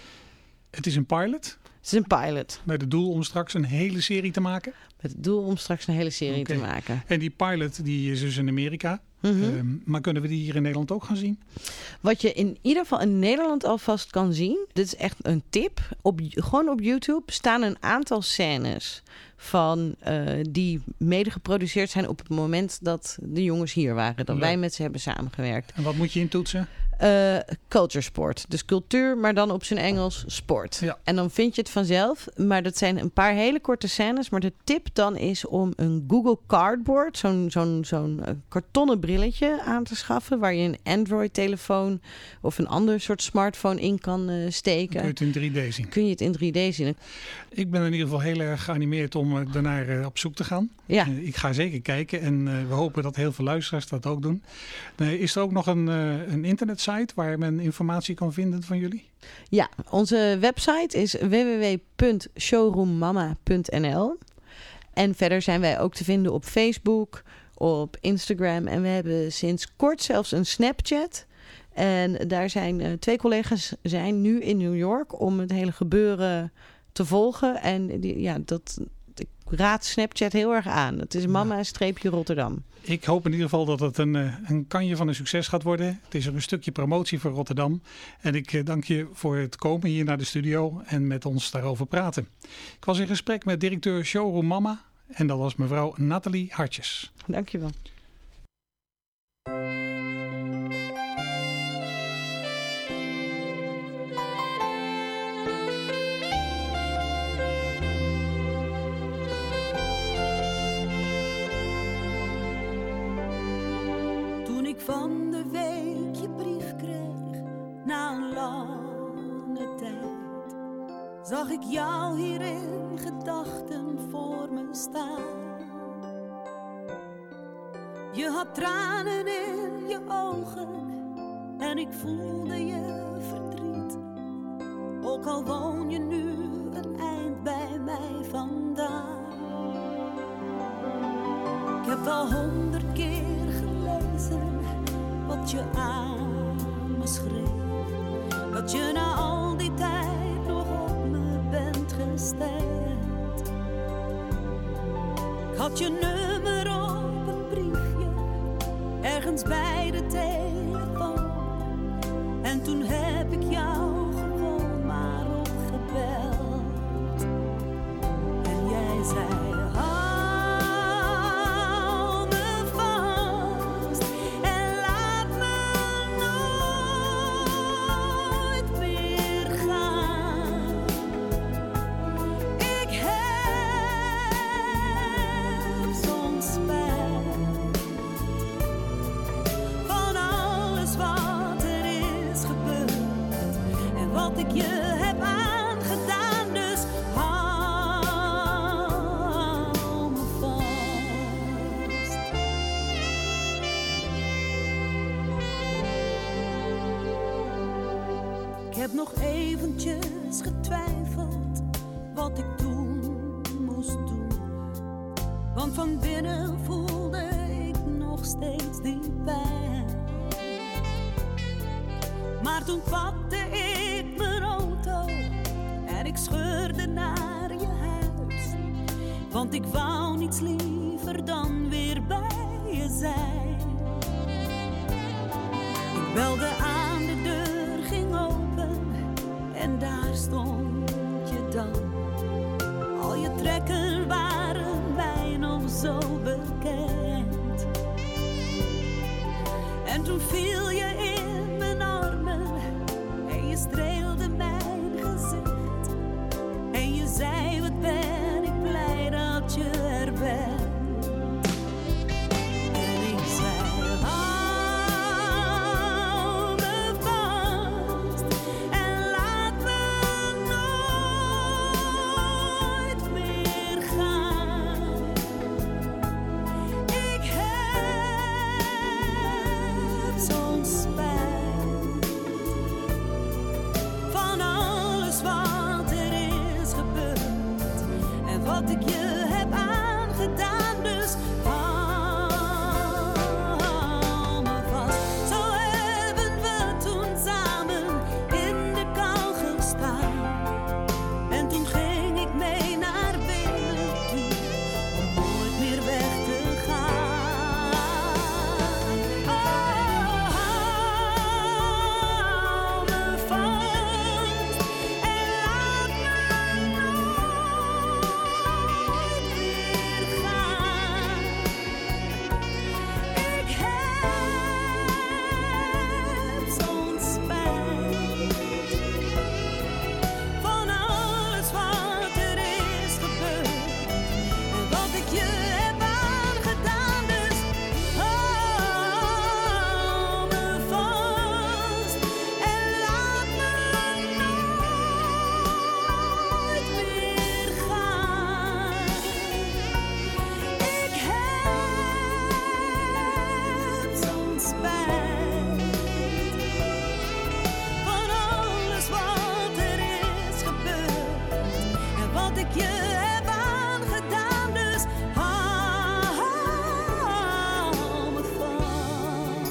Speaker 12: Het is een pilot?
Speaker 13: Het is een pilot.
Speaker 12: Met het doel om straks een hele serie te maken?
Speaker 13: Met het doel om straks een hele serie te maken.
Speaker 12: En die pilot die is dus in Amerika. Mm-hmm. Maar kunnen we die hier in Nederland ook gaan zien?
Speaker 13: Wat je in ieder geval in Nederland alvast kan zien, dit is echt een tip. Gewoon op YouTube staan een aantal scènes van die mede geproduceerd zijn op het moment dat de jongens hier waren. Dat wij met ze hebben samengewerkt.
Speaker 12: En wat moet je intoetsen?
Speaker 13: Culture sport. Dus cultuur, maar dan op zijn Engels sport. Ja. En dan vind je het vanzelf. Maar dat zijn een paar hele korte scènes. Maar de tip dan is om een Google Cardboard, zo'n kartonnen brilletje aan te schaffen, waar je een Android-telefoon of een ander soort smartphone in kan steken.
Speaker 12: Kun je het in 3D zien?
Speaker 13: Kun je het in 3D zien.
Speaker 12: Ik ben in ieder geval heel erg geanimeerd om daarnaar op zoek te gaan.
Speaker 13: Ja.
Speaker 12: Ik ga zeker kijken en we hopen dat heel veel luisteraars dat ook doen. Is er ook nog een internetsite waar men informatie kan vinden van jullie?
Speaker 13: Ja, onze website is www.showroommama.nl. En verder zijn wij ook te vinden op Facebook, op Instagram. En we hebben sinds kort zelfs een Snapchat. En daar zijn 2 collega's nu in New York om het hele gebeuren te volgen. En ik raad Snapchat heel erg aan. Het is mama-Rotterdam.
Speaker 12: Ik hoop in ieder geval dat het een kanje van een succes gaat worden. Het is een stukje promotie voor Rotterdam. En ik dank je voor het komen hier naar de studio en met ons daarover praten. Ik was in gesprek met directeur Showroom Mama. En dat was mevrouw Nathalie Hartjes.
Speaker 13: Dank je wel.
Speaker 14: Toen ik van de week je brief kreeg, na een lange tijd, zag ik jou hier in gedachten voor me staan. Je had tranen in je ogen en ik voelde je verdriet. Ook al woon je nu een eind bij mij vandaan. Ik heb al 100 keer gelezen wat je aan me schreef. Dat je na al die tijd nog op me bent gestemd. Ik had je nummer op een briefje, ergens bij de telefoon. En toen heb ik jou gewoon maar opgebeld. En jij zei: ik je heb aangedaan, dus hou me vast. Ik heb nog eventjes getwijfeld wat ik doen moest doen. Want van binnen voelde ik nog steeds die pijn. Maar toen pakte ik mijn auto en ik scheurde naar je huis. Want ik wou niets liever dan weer bij je zijn. Ik belde aan, de deur ging open en daar stond je dan. Al je trekken waren mij nog zo bekend. En toen viel je in mijn armen en je streelde mijn gezicht. En je zei, wat ben ik blij dat je er bent. En ik zei, hou me vast en laat me nooit meer gaan. Ik heb zo'n spijt van alles wat er is gebeurd en wat ik je heb aangedaan, dus hou me vast. Zo hebben we toen samen in de kou gestaan en toen ging ik mee naar binnen toe om nooit meer weg te gaan. Oh, hou me vast en laat me nooit meer gaan. Ik heb zo'n spijt van alles wat er is gebeurd en wat ik je heb aangedaan, dus hou me vast en laat me nooit meer gaan. Ik heb zo'n spijt van alles wat er is gebeurd en wat ik je heb aangedaan, dus hou me vast.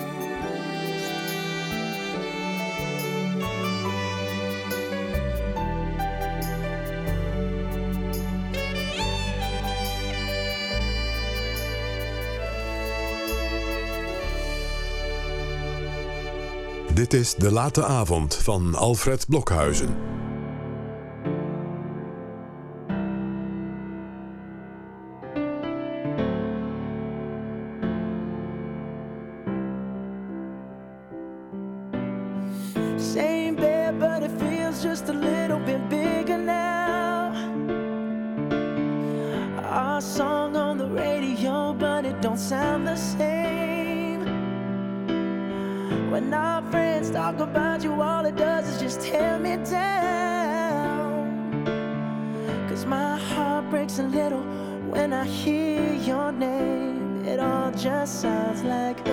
Speaker 3: Dit is De Late Avond van Alfred Blokhuizen.
Speaker 1: Same bed, but it feels just a little bit bigger now. Our song on the radio, but it don't sound the same. When our friends talk about you, all it does is just tear me down. 'Cause my heart breaks a little when I hear your name. It all just sounds like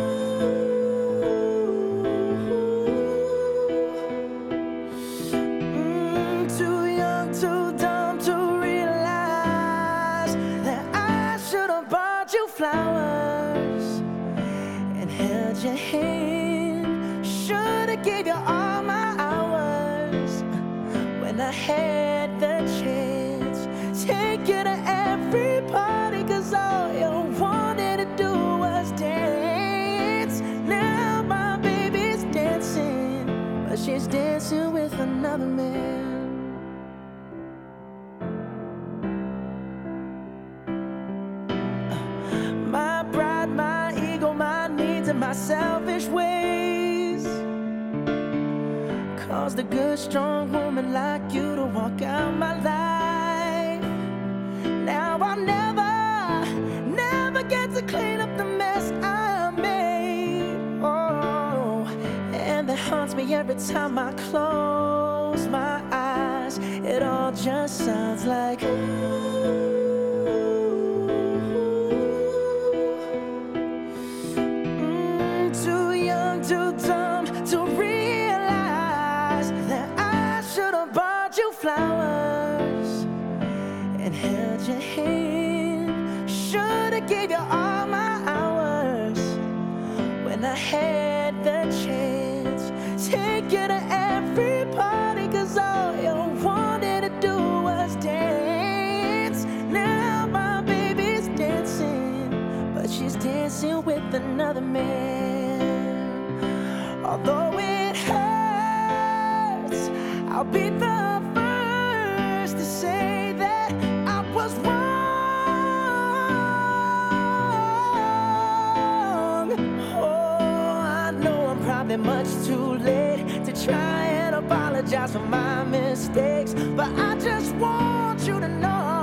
Speaker 1: too young, too dumb to realize that I should have bought you flowers and held your hand. Should have gave you all my hours when I had the chance. Take you to every party, 'cause all you wanted to do was dance. Now my baby's dancing, but she's dancing with another man. My pride, my ego, my needs, and my selfish ways caused a good, strong woman like you to walk out my life. Now I'll never get to clean up the mess I made. Oh, and that haunts me every time I close close my eyes, it all just sounds like too young, too dumb to realize that I should have bought you flowers and held your hand. Should have gave you all my hours when I had the chance. Take you to every party, 'cause all you wanted to do was dance. Now my baby's dancing, but she's dancing with another man. Although it hurts, I'll be the first to say that I was wrong. Oh, I know I'm probably much too late to try and apologize for my mistakes, but I just want you to know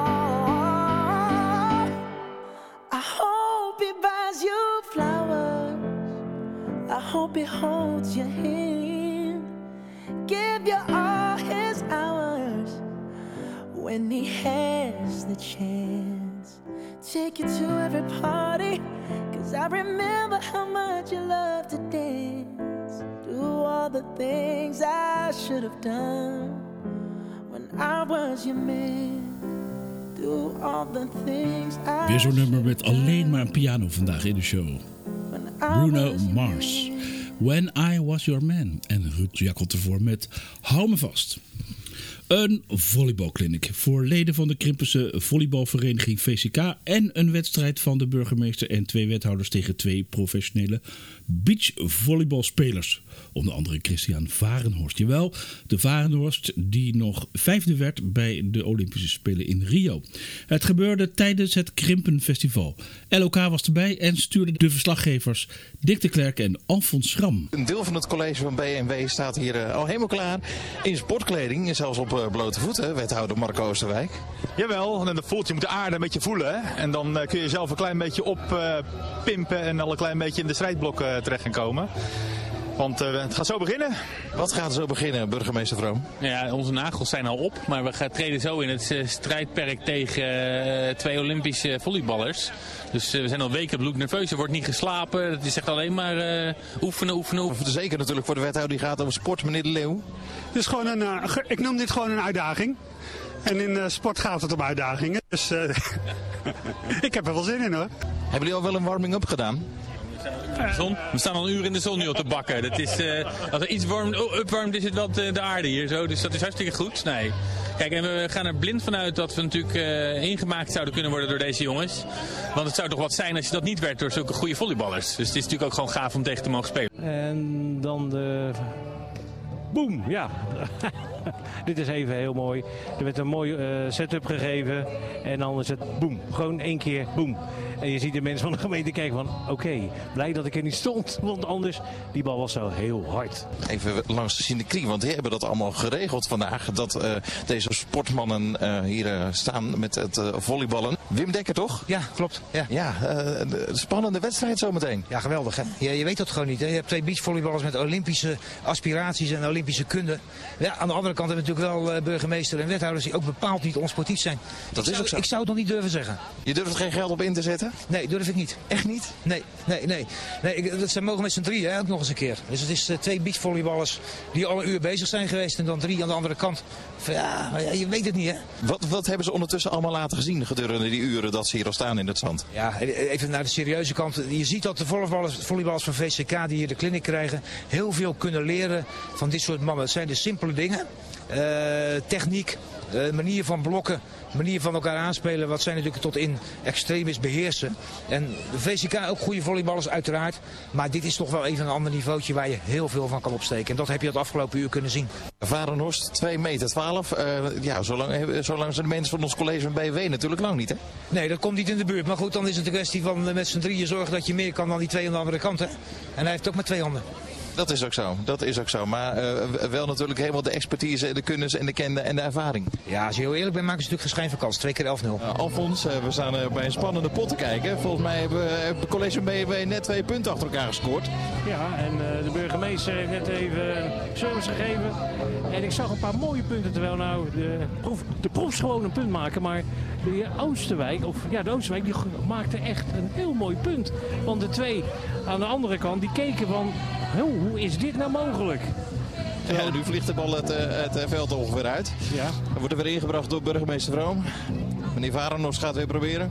Speaker 1: I hope he buys you flowers, I hope he holds your hand, give you all his hours when he has the chance. Take you to every party, 'cause I remember how much you loved to dance. Do all the things I should have done when I was your man. Do all the things I
Speaker 2: Weer zo'n nummer met alleen maar een piano vandaag in de show. Bruno Mars. When I Was Your Man. En Ruud Jakkelt ervoor met Hou Me Vast. Een volleybalclinic voor leden van de Krimpense volleybalvereniging VCK en een wedstrijd van de burgemeester en 2 wethouders tegen 2 professionele beachvolleybalspelers. Onder andere Christian Varenhorst. Jawel, de Varenhorst die nog 5e werd bij de Olympische Spelen in Rio. Het gebeurde tijdens het Krimpenfestival. LOK was erbij en stuurde de verslaggevers Dick de Klerk en Alfons Schram.
Speaker 15: Een deel van het college van B&W staat hier al helemaal klaar in sportkleding en zelfs op blote voeten, wethouder Marco Oosterwijk.
Speaker 16: Jawel, en dat voelt, je moet de aarde een beetje voelen. Hè? En dan kun je zelf een klein beetje oppimpen en al een klein beetje in de strijdblok terecht gaan komen. Want het gaat zo beginnen.
Speaker 15: Wat gaat er zo beginnen, burgemeester Vroom?
Speaker 17: Ja, onze nagels zijn al op, maar we gaan treden zo in het strijdperk tegen 2 Olympische volleyballers. Dus we zijn al weken bloednerveus, er wordt niet geslapen. Het is echt alleen maar oefenen.
Speaker 15: Zeker natuurlijk voor de wethouder die gaat over sport, meneer De Leeuw.
Speaker 18: Het is gewoon ik noem dit gewoon een uitdaging. En in sport gaat het om uitdagingen. Dus ik heb er wel zin in hoor.
Speaker 15: Hebben jullie al wel een warming-up gedaan?
Speaker 17: We staan al een uur in de zon nu op te bakken. Dat is, als er iets opwarmt is het wel de aarde hier zo. Dus dat is hartstikke goed. Nee. Kijk, en we gaan er blind vanuit dat we natuurlijk ingemaakt zouden kunnen worden door deze jongens. Want het zou toch wat zijn als je dat niet werd door zulke goede volleyballers. Dus het is natuurlijk ook gewoon gaaf om tegen te mogen spelen.
Speaker 19: En dan de... Boom, ja. Dit is even heel mooi. Er werd een mooie setup gegeven. En dan is het boom. Gewoon 1 keer boom. En je ziet de mensen van de gemeente kijken van... Oké, blij dat ik er niet stond. Want anders, die bal was zo heel hard.
Speaker 15: Even langs de Sinekrie, want die hebben dat allemaal geregeld vandaag. Dat deze sportmannen hier staan met het volleyballen. Wim Dekker, toch?
Speaker 20: Ja, klopt. Ja.
Speaker 15: Spannende wedstrijd zometeen.
Speaker 20: Ja, geweldig. Hè? Je weet dat gewoon niet. Hè? Je hebt 2 beachvolleyballers met Olympische aspiraties en Olympische kunde. Ja, aan de andere kant hebben we natuurlijk wel burgemeester en wethouders die ook bepaald niet onsportief zijn.
Speaker 15: Dat is ook zo.
Speaker 20: Ik zou het nog niet durven zeggen.
Speaker 15: Je durft er geen geld op in te zetten?
Speaker 20: Nee, durf ik niet.
Speaker 15: Echt niet?
Speaker 20: Nee. Ze mogen met z'n 3 ook nog eens een keer. Dus het is 2 beachvolleyballers die al een uur bezig zijn geweest en dan 3 aan de andere kant. Ja, je weet het niet, hè.
Speaker 15: Wat hebben ze ondertussen allemaal laten zien gedurende die uren dat ze hier al staan in het zand?
Speaker 20: Ja, even naar de serieuze kant. Je ziet dat de volleyballers van VCK die hier de clinic krijgen heel veel kunnen leren van dit soort mannen. Het zijn de simpele dingen. Techniek, manier van blokken, manier van elkaar aanspelen, wat zij natuurlijk tot in extremis beheersen. En de VCK ook goede volleyballers uiteraard, maar dit is toch wel even een ander niveautje waar je heel veel van kan opsteken. En dat heb je het afgelopen uur kunnen zien.
Speaker 15: Varenhorst, 2,12 meter. Ja, zolang zijn de mensen van ons college van BW natuurlijk lang niet, hè?
Speaker 20: Nee, dat komt niet in de buurt. Maar goed, dan is het een kwestie van met z'n 3 zorgen dat je meer kan dan die 2 aan de andere kant, hè? En hij heeft ook maar 2 handen.
Speaker 15: Dat is ook zo. Maar wel natuurlijk helemaal de expertise, de kennis en de kende en de ervaring.
Speaker 20: Ja, als je heel eerlijk bent, maken ze natuurlijk geschijn vakantie. 2 keer 11-0.
Speaker 15: Alfons, we staan bij een spannende pot te kijken. Volgens mij hebben het college van BNW net 2 punten achter elkaar gescoord.
Speaker 19: Ja, en de burgemeester burgemeester heeft net even service gegeven. En ik zag een paar mooie punten, terwijl nou de profs gewoon een punt maken. Maar de Oosterwijk, die maakte echt een heel mooi punt. Want de twee aan de andere kant, die keken van, hoe is dit nou mogelijk?
Speaker 15: Ja, nu vliegt de bal het veld ongeveer uit.
Speaker 19: Ja.
Speaker 15: Dan wordt er weer ingebracht door burgemeester Vroom. Meneer Varenhorst gaat weer proberen.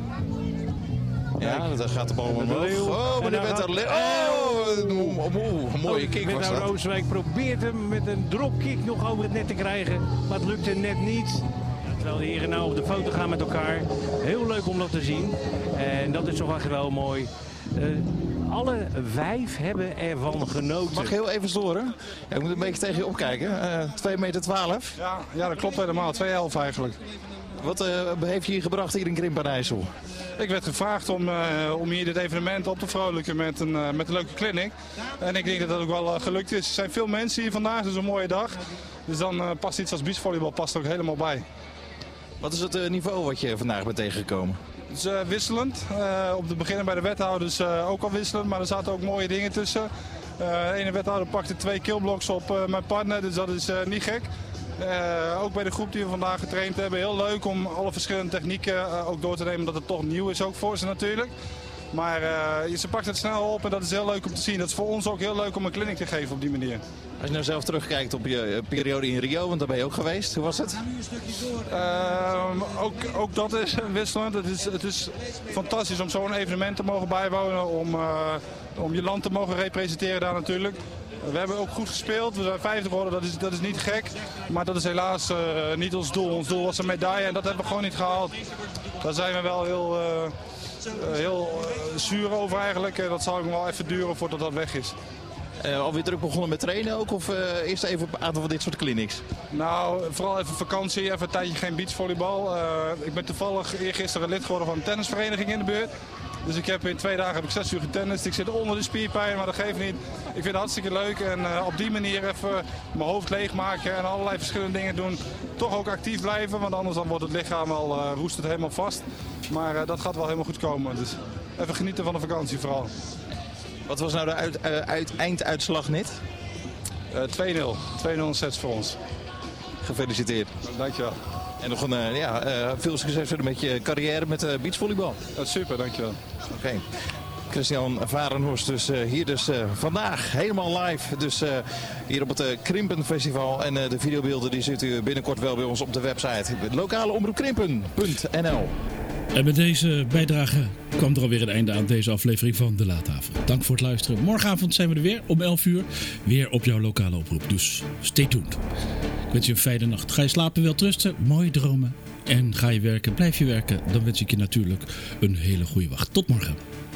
Speaker 15: Ja, dan gaat de bal omhoog. Oh, meneer Wetterleeuw. Oh, een mooie kick was dat.
Speaker 19: Oosterwijk probeert hem met een dropkick nog over het net te krijgen. Maar het lukte net niet. Terwijl de heren nou op de foto gaan met elkaar. Heel leuk om dat te zien. En dat is toch echt wel mooi. Alle 5 hebben ervan genoten.
Speaker 15: Mag ik heel even storen? Ja, ik moet een beetje tegen je opkijken. 2,12 meter.
Speaker 21: Ja, dat klopt helemaal. 2,11 eigenlijk.
Speaker 15: Wat heeft je hier gebracht hier in Krimpen-IJssel?
Speaker 21: Ik werd gevraagd om hier dit evenement op te vrolijken met een leuke clinic. En ik denk dat dat ook wel gelukt is. Er zijn veel mensen hier vandaag, dus een mooie dag. Dus dan past iets als beachvolleybal past ook helemaal bij.
Speaker 15: Wat is het niveau wat je vandaag bent tegengekomen?
Speaker 21: Het is wisselend. Om te beginnen bij de wethouders ook al wisselend, maar er zaten ook mooie dingen tussen. De ene wethouder pakte 2 killblocks op mijn partner, dus dat is niet gek. Ook bij de groep die we vandaag getraind hebben, heel leuk om alle verschillende technieken ook door te nemen, omdat het toch nieuw is ook voor ze natuurlijk. Maar ze pakt het snel op en dat is heel leuk om te zien. Dat is voor ons ook heel leuk om een clinic te geven op die manier.
Speaker 15: Als je nou zelf terugkijkt op je periode in Rio, want daar ben je ook geweest, hoe was het?
Speaker 21: Ook dat is wisselend. Het is fantastisch om zo'n evenement te mogen bijwonen, om je land te mogen representeren daar natuurlijk. We hebben ook goed gespeeld, we zijn 50 geworden, dat is niet gek. Maar dat is helaas niet ons doel. Ons doel was een medaille en dat hebben we gewoon niet gehaald. Daar zijn we wel heel zuur over eigenlijk. Dat zal ook nog wel even duren voordat dat weg is.
Speaker 15: Alweer druk begonnen met trainen ook? Of eerst even een aantal van dit soort clinics?
Speaker 21: Nou, vooral even vakantie, even een tijdje geen beachvolleybal. Ik ben toevallig eergisteren lid geworden van een tennisvereniging in de buurt. Dus in 2 dagen 6 uur getennist. Ik zit onder de spierpijn, maar dat geeft niet. Ik vind het hartstikke leuk en op die manier even mijn hoofd leegmaken en allerlei verschillende dingen doen. Toch ook actief blijven, want anders dan wordt het lichaam al roest het helemaal vast. Maar dat gaat wel helemaal goed komen. Dus even genieten van de vakantie vooral.
Speaker 15: Wat was nou de einduitslag net?
Speaker 21: 2-0. 2-0 sets voor ons.
Speaker 15: Gefeliciteerd.
Speaker 21: Dankjewel.
Speaker 15: En nog veel succes verder met je carrière met beachvolleybal.
Speaker 21: Dat is super, dankjewel.
Speaker 15: Oké. Christian Varenhorst dus hier vandaag helemaal live. Dus hier op het Krimpen Festival. En de videobeelden die ziet u binnenkort wel bij ons op de website. lokaleomroepkrimpen.nl.
Speaker 2: En met deze bijdrage kwam er alweer een einde aan deze aflevering van De Late Avond. Dank voor het luisteren. Morgenavond zijn we er weer om 11 uur. Weer op jouw lokale oproep. Dus stay tuned. Ik wens je een fijne nacht. Ga je slapen, wel trusten, mooie dromen. En ga je werken, blijf je werken. Dan wens ik je natuurlijk een hele goede wacht. Tot morgen.